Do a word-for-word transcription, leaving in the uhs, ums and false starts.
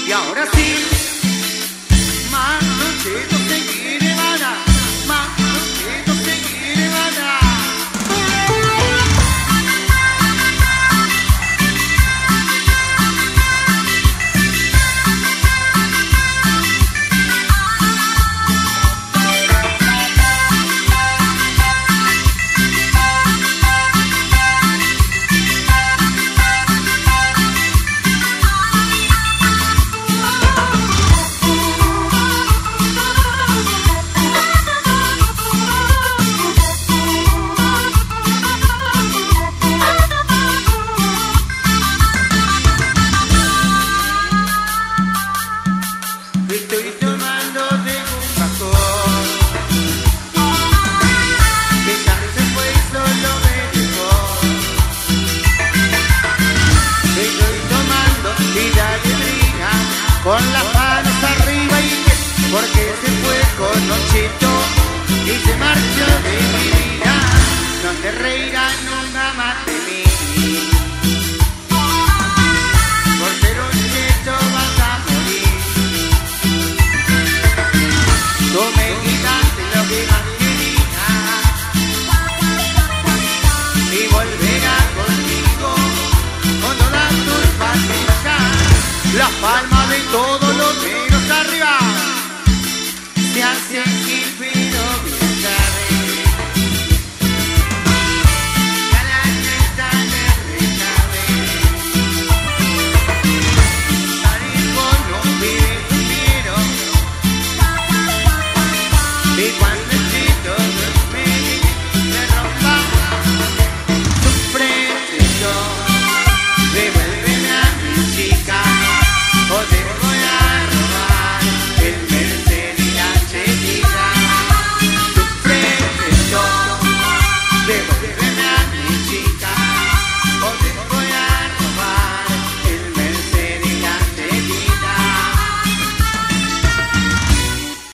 Y ahora sí, más nochetos seguiré van a, más nochetos seguiré van a. Estoy tomando de un bajón, que ya se fue y solo me dejó. Estoy tomando y dale brinca, con las manos arriba y que, porque se fue con Nochito y se marchó de mi vida. No te reirás nunca más de mí, por ser un cheto vas a morir. Tú me quitaste lo que más quería y volverás conmigo con todas tus patillas. Las palmas